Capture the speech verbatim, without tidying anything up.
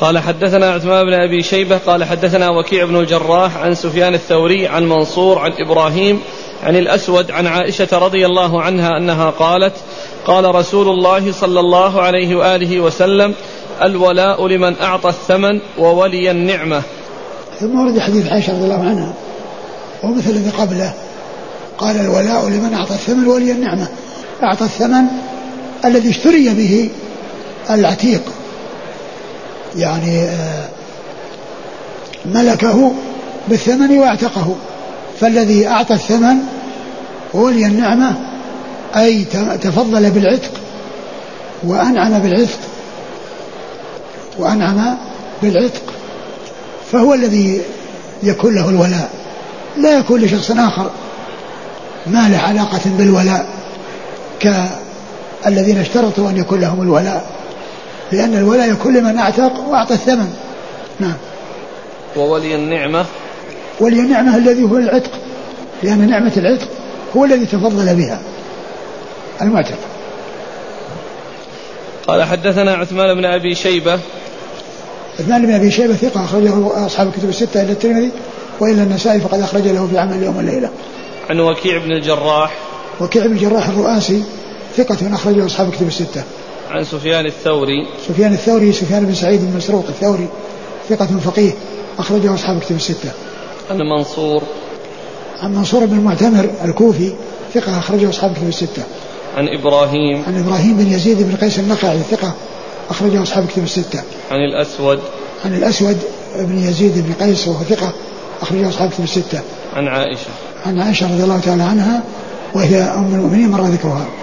قال حدثنا عثمان بن أبي شيبة قال حدثنا وكيع بن الجراح عن سفيان الثوري عن منصور عن إبراهيم عن الأسود عن عائشة رضي الله عنها أنها قالت قال رسول الله صلى الله عليه وآله وسلم الولاء لمن أعطى الثمن وولي النعمة. ثم ورد حديث عائشة رضي الله عنها ومثل الذي قبله قال الولاء لمن أعطى الثمن وولي النعمة. أعطى الثمن الذي اشتري به العتيق يعني ملكه بالثمن واعتقه، فالذي أعطى الثمن وولي النعمة أي تفضل بالعتق وأنعم بالعتق وأنعم بالعتق فهو الذي يكون له الولاء، لا يكون لشخص آخر ما له علاقة بالولاء كالذين اشترطوا أن يكون لهم الولاء، لأن الولاء يكون لمن أعتق وأعطى الثمن. نعم. وولي النعمة ولي النعمة الذي هو العتق، لأن نعمة العتق هو الذي تفضل بها المعتق. قال حدثنا عثمان بن أبي شيبة. عثمان بن أبي شيبة ثقة أخرجه أصحاب الكتب الستة إلا الترمذي وإلا النسائي فقد أخرج له في عمل اليوم والليلة. عن وكيع بن الجراح. وكيع بن الجراح الرؤاسي ثقة أخرجه أصحاب الكتب الستة. عن سفيان الثوري. سفيان الثوري سفيان بن سعيد بن مسروق الثوري ثقة فقيه أخرجه أصحاب الكتب الستة. عن منصور. عن منصور بن المعتمر الكوفي ثقة أخرجه أصحاب الكتب الستة. عن إبراهيم. عن إبراهيم بن يزيد بن قيس النخعي ثقة أخرجه أصحاب الكتب الستة. عن الأسود. عن الأسود بن يزيد بن قيس وهو ثقة أخرجه أصحاب الكتب الستة. عن عائشة. عن عائشة رضي الله تعالى عنها وهي أم المؤمنين مر ذكرها.